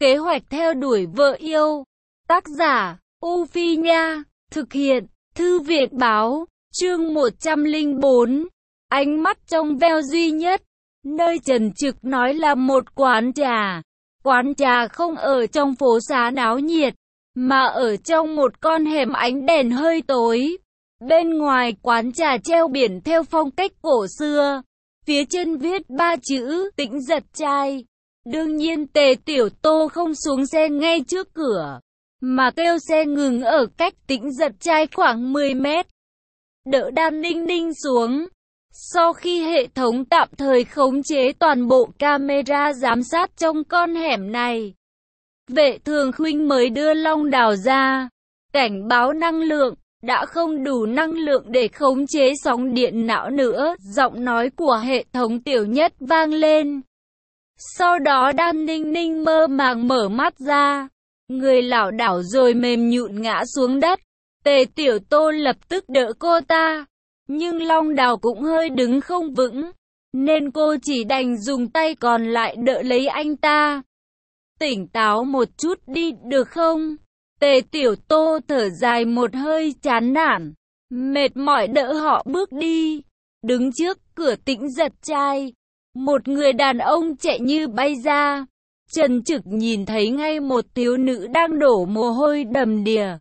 Kế hoạch theo đuổi vợ yêu. Tác giả, U Phi Nha. Thực hiện, Thư viện Báo. Chương 104. Ánh mắt trong veo duy nhất. Nơi Trần Trực nói là một quán trà. Quán trà không ở trong phố xá náo nhiệt, mà ở trong một con hẻm ánh đèn hơi tối. Bên ngoài quán trà treo biển theo phong cách cổ xưa. Phía trên viết 3 chữ Tĩnh Giật Trai. Đương nhiên Tề Tiểu Tô không xuống xe ngay trước cửa, mà kêu xe ngừng ở cách Tĩnh Giật Trai khoảng 10 mét. Đỡ Đan Ninh Ninh xuống. Sau khi hệ thống tạm thời khống chế toàn bộ camera giám sát trong con hẻm này, Vệ Thường Khuynh mới đưa long đào ra, cảnh báo năng lượng đã không đủ năng lượng để khống chế sóng điện não nữa. Giọng nói của hệ thống Tiểu Nhất vang lên. Sau đó Đan Ninh Ninh mơ màng mở mắt ra, người lảo đảo rồi mềm nhũn ngã xuống đất. Tề Tiểu Tô lập tức đỡ cô ta, nhưng long đào cũng hơi đứng không vững, nên cô chỉ đành dùng tay còn lại đỡ lấy anh ta. Tỉnh táo một chút đi được không? Tề Tiểu Tô thở dài một hơi chán nản, mệt mỏi đỡ họ bước đi. Đứng trước cửa Tĩnh Giật Trai, một người đàn ông chạy như bay ra. Trần Trực nhìn thấy ngay một thiếu nữ đang đổ mồ hôi đầm đìa,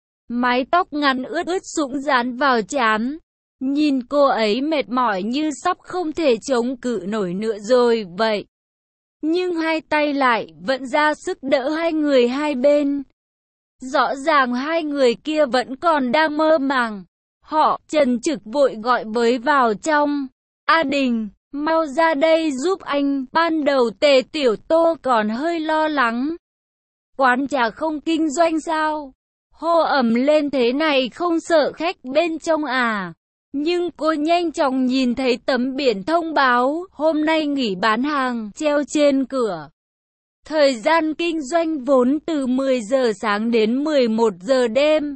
mái tóc ngắn ướt sũng dán vào trán. Nhìn cô ấy mệt mỏi như sắp không thể chống cự nổi nữa rồi vậy, nhưng hai tay lại vẫn ra sức đỡ hai người hai bên. Rõ ràng hai người kia vẫn còn đang mơ màng. Trần Trực vội gọi với vào trong. A Đình, mau ra đây giúp anh. Ban đầu Tề Tiểu Tô còn hơi lo lắng. Quán trà không kinh doanh sao? Hô ầm lên thế này không sợ khách bên trong à? Nhưng cô nhanh chóng nhìn thấy tấm biển thông báo hôm nay nghỉ bán hàng treo trên cửa. Thời gian kinh doanh vốn từ 10 giờ sáng đến 11 giờ đêm.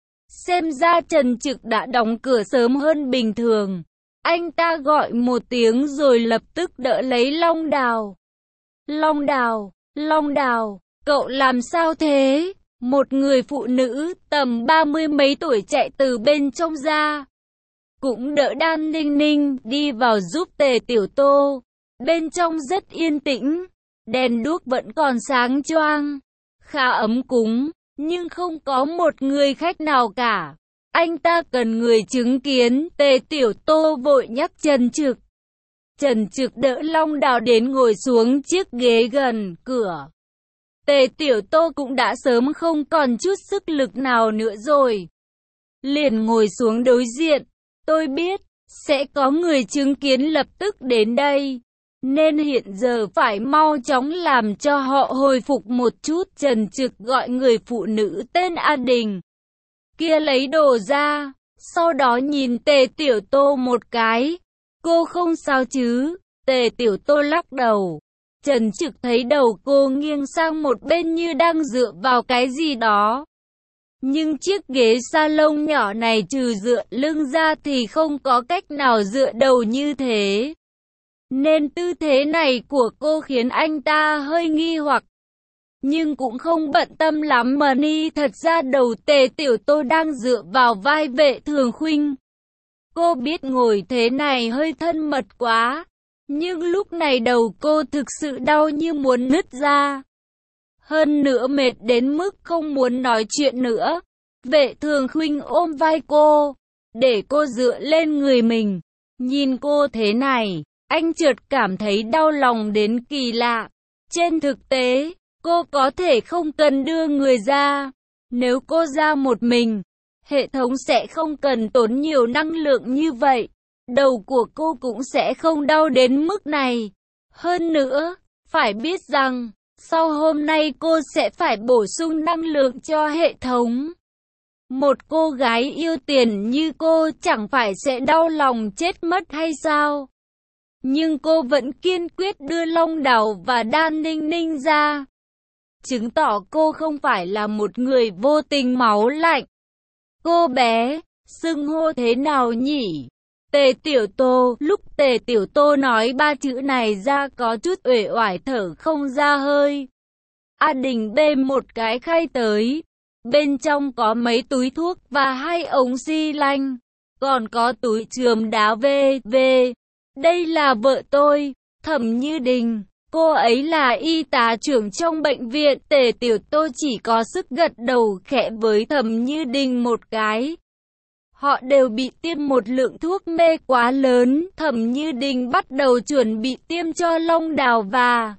Xem ra Trần Trực đã đóng cửa sớm hơn bình thường. Anh ta gọi một tiếng rồi lập tức đỡ lấy long đào. Long đào, long đào, cậu làm sao thế? Một người phụ nữ tầm 30 mấy tuổi chạy từ bên trong ra, cũng đỡ Đan Ninh Ninh đi vào giúp Tề Tiểu Tô. Bên trong rất yên tĩnh, đèn đuốc vẫn còn sáng choang, khá ấm cúng, nhưng không có một người khách nào cả. Anh ta cần người chứng kiến. Tề Tiểu Tô vội nhắc Trần Trực. Trần Trực đỡ long đào đến ngồi xuống chiếc ghế gần cửa. Tề Tiểu Tô cũng đã sớm không còn chút sức lực nào nữa rồi, liền ngồi xuống đối diện. Tôi biết sẽ có người chứng kiến lập tức đến đây, nên hiện giờ phải mau chóng làm cho họ hồi phục một chút. Trần Trực gọi người phụ nữ tên A Đình kia lấy đồ ra, sau đó nhìn Tề Tiểu Tô một cái. Cô không sao chứ? Tề Tiểu Tô lắc đầu. Trần Trực thấy đầu cô nghiêng sang một bên như đang dựa vào cái gì đó. Nhưng chiếc ghế salon nhỏ này trừ dựa lưng ra thì không có cách nào dựa đầu như thế, nên tư thế này của cô khiến anh ta hơi nghi hoặc. Nhưng cũng không bận tâm lắm mà ni thật ra đầu Tề Tiểu Tô đang dựa vào vai Vệ Thường Khuynh. Cô biết ngồi thế này hơi thân mật quá, nhưng lúc này đầu cô thực sự đau như muốn nứt ra. Hơn nữa mệt đến mức không muốn nói chuyện nữa. Vệ Thường Khuynh ôm vai cô, để cô dựa lên người mình. Nhìn cô thế này, anh chợt cảm thấy đau lòng đến kỳ lạ. Trên thực tế, cô có thể không cần đưa người ra. Nếu cô ra một mình, hệ thống sẽ không cần tốn nhiều năng lượng như vậy. Đầu của cô cũng sẽ không đau đến mức này. Hơn nữa, phải biết rằng, sau hôm nay cô sẽ phải bổ sung năng lượng cho hệ thống. Một cô gái yêu tiền như cô chẳng phải sẽ đau lòng chết mất hay sao? Nhưng cô vẫn kiên quyết đưa long đào và Đan Ninh Ninh ra, chứng tỏ cô không phải là một người vô tình máu lạnh. Cô bé, xưng hô thế nào nhỉ? Tề Tiểu Tô. Lúc Tề Tiểu Tô nói 3 chữ này ra có chút uể oải thở không ra hơi. A Đình bê một cái khay tới. Bên trong có mấy túi thuốc và 2 ống xi lanh. Còn có túi chườm đá v.v. Đây là vợ tôi, Thẩm Như Đình. Cô ấy là y tá trưởng trong bệnh viện. Tề Tiểu Tô chỉ có sức gật đầu khẽ với Thẩm Như Đình một cái. Họ đều bị tiêm một lượng thuốc mê quá lớn. Thẩm Như Đình bắt đầu chuẩn bị tiêm cho Long Đào và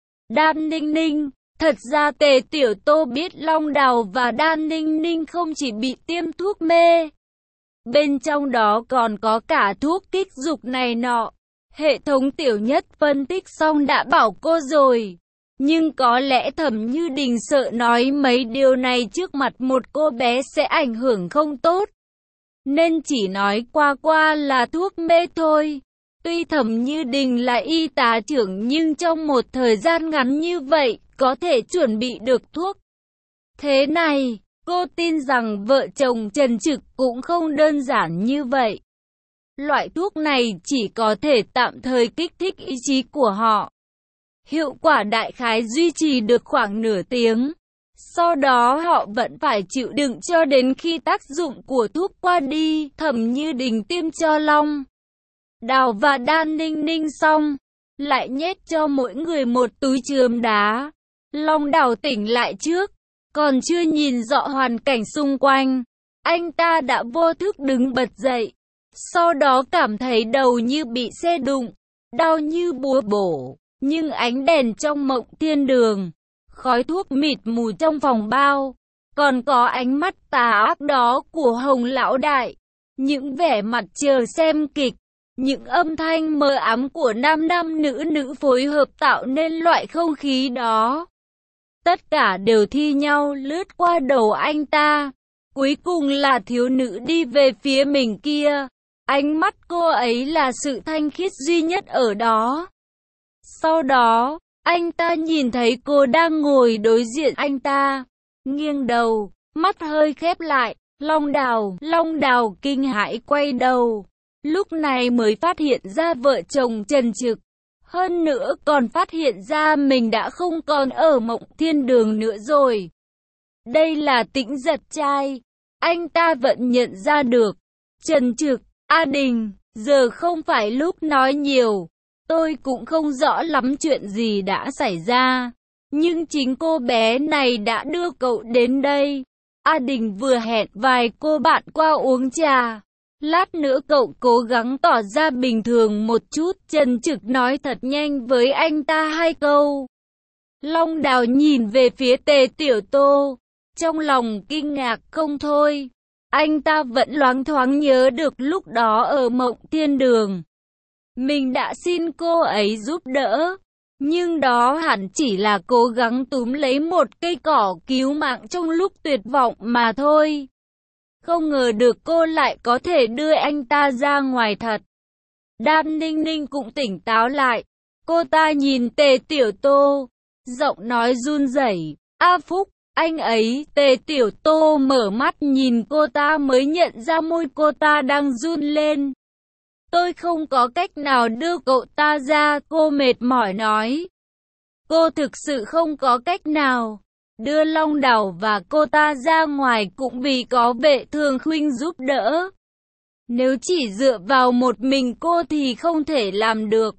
Đan Ninh Ninh. Thật ra Tề Tiểu Tô biết Long Đào và Đan Ninh Ninh không chỉ bị tiêm thuốc mê. Bên trong đó còn có cả thuốc kích dục này nọ. Hệ thống Tiểu Nhất phân tích xong đã bảo cô rồi. Nhưng có lẽ Thẩm Như Đình sợ nói mấy điều này trước mặt một cô bé sẽ ảnh hưởng không tốt. Nên chỉ nói qua qua là thuốc mê thôi. Tuy Thẩm Như Đình là y tá trưởng nhưng trong một thời gian ngắn như vậy, có thể chuẩn bị được thuốc thế này. Cô tin rằng vợ chồng Trần Trực cũng không đơn giản như vậy. Loại thuốc này chỉ có thể tạm thời kích thích ý chí của họ. Hiệu quả đại khái duy trì được khoảng nửa tiếng. Sau đó họ vẫn phải chịu đựng cho đến khi tác dụng của thuốc qua đi. Thẩm Như Đình tiêm cho Long Đào và Đan Ninh Ninh xong, lại nhét cho mỗi người một túi chườm đá. Long Đào tỉnh lại trước, còn chưa nhìn rõ hoàn cảnh xung quanh. Anh ta đã vô thức đứng bật dậy. Sau đó cảm thấy đầu như bị xe đụng, đau như búa bổ. Nhưng ánh đèn trong mộng thiên đường, khói thuốc mịt mù trong phòng bao, còn có ánh mắt tà ác đó của Hồng lão đại, những vẻ mặt chờ xem kịch, những âm thanh mờ ám của nam nam nữ nữ phối hợp tạo nên loại không khí đó. Tất cả đều thi nhau lướt qua đầu anh ta. Cuối cùng là thiếu nữ đi về phía mình kia. Ánh mắt cô ấy là sự thanh khiết duy nhất ở đó. Sau đó, anh ta nhìn thấy cô đang ngồi đối diện anh ta. Nghiêng đầu, mắt hơi khép lại. Long Đào kinh hãi quay đầu. Lúc này mới phát hiện ra vợ chồng Trần Trực. Hơn nữa còn phát hiện ra mình đã không còn ở mộng thiên đường nữa rồi. Đây là Tĩnh Giật trai. Anh ta vẫn nhận ra được. Trần Trực, A Đình, giờ không phải lúc nói nhiều. Tôi cũng không rõ lắm chuyện gì đã xảy ra. Nhưng chính cô bé này đã đưa cậu đến đây. A Đình vừa hẹn vài cô bạn qua uống trà. Lát nữa cậu cố gắng tỏ ra bình thường một chút. Trần Trực nói thật nhanh với anh ta 2 câu. Long Đào nhìn về phía Tề Tiểu Tô, trong lòng kinh ngạc không thôi. Anh ta vẫn loáng thoáng nhớ được lúc đó ở mộng thiên đường, mình đã xin cô ấy giúp đỡ. Nhưng đó hẳn chỉ là cố gắng túm lấy một cây cỏ cứu mạng trong lúc tuyệt vọng mà thôi. Không ngờ được cô lại có thể đưa anh ta ra ngoài thật. Đan Ninh Ninh cũng tỉnh táo lại. Cô ta nhìn Tề Tiểu Tô, giọng nói run rẩy. A Phúc, anh ấy. Tề Tiểu Tô mở mắt nhìn cô ta mới nhận ra môi cô ta đang run lên. Tôi không có cách nào đưa cậu ta ra, cô mệt mỏi nói. Cô thực sự không có cách nào đưa Long Đào và cô ta ra ngoài cũng vì có Vệ Thường Khuynh giúp đỡ. Nếu chỉ dựa vào một mình cô thì không thể làm được.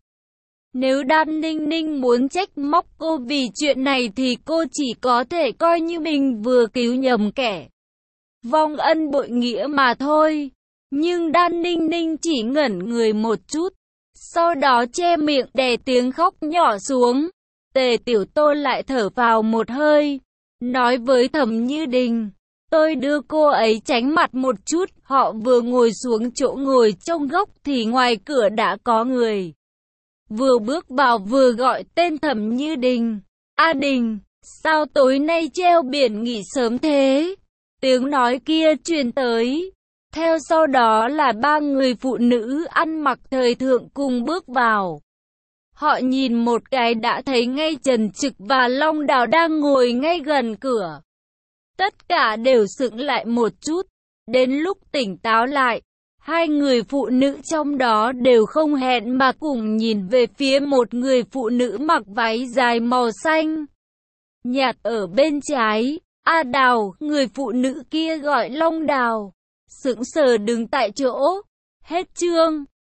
Nếu Đan Ninh Ninh muốn trách móc cô vì chuyện này thì cô chỉ có thể coi như mình vừa cứu nhầm kẻ, vong ân bội nghĩa mà thôi. Nhưng Đan Ninh Ninh chỉ ngẩn người một chút, sau đó che miệng đè tiếng khóc nhỏ xuống. Tề Tiểu Tô lại thở vào một hơi, nói với Thẩm Như Đình, tôi đưa cô ấy tránh mặt một chút. Họ vừa ngồi xuống chỗ ngồi trong góc thì ngoài cửa đã có người vừa bước vào vừa gọi tên Thẩm Như Đình. A Đình, sao tối nay treo biển nghỉ sớm thế? Tiếng nói kia truyền tới. Theo sau đó là 3 người phụ nữ ăn mặc thời thượng cùng bước vào. Họ nhìn một cái đã thấy ngay Trần Trực và Long Đào đang ngồi ngay gần cửa. Tất cả đều sững lại một chút. Đến lúc tỉnh táo lại, 2 người phụ nữ trong đó đều không hẹn mà cùng nhìn về phía một người phụ nữ mặc váy dài màu xanh. nhạt ở bên trái. A Đào, người phụ nữ kia gọi Long Đào. Sững sờ đứng tại chỗ. Hết chương.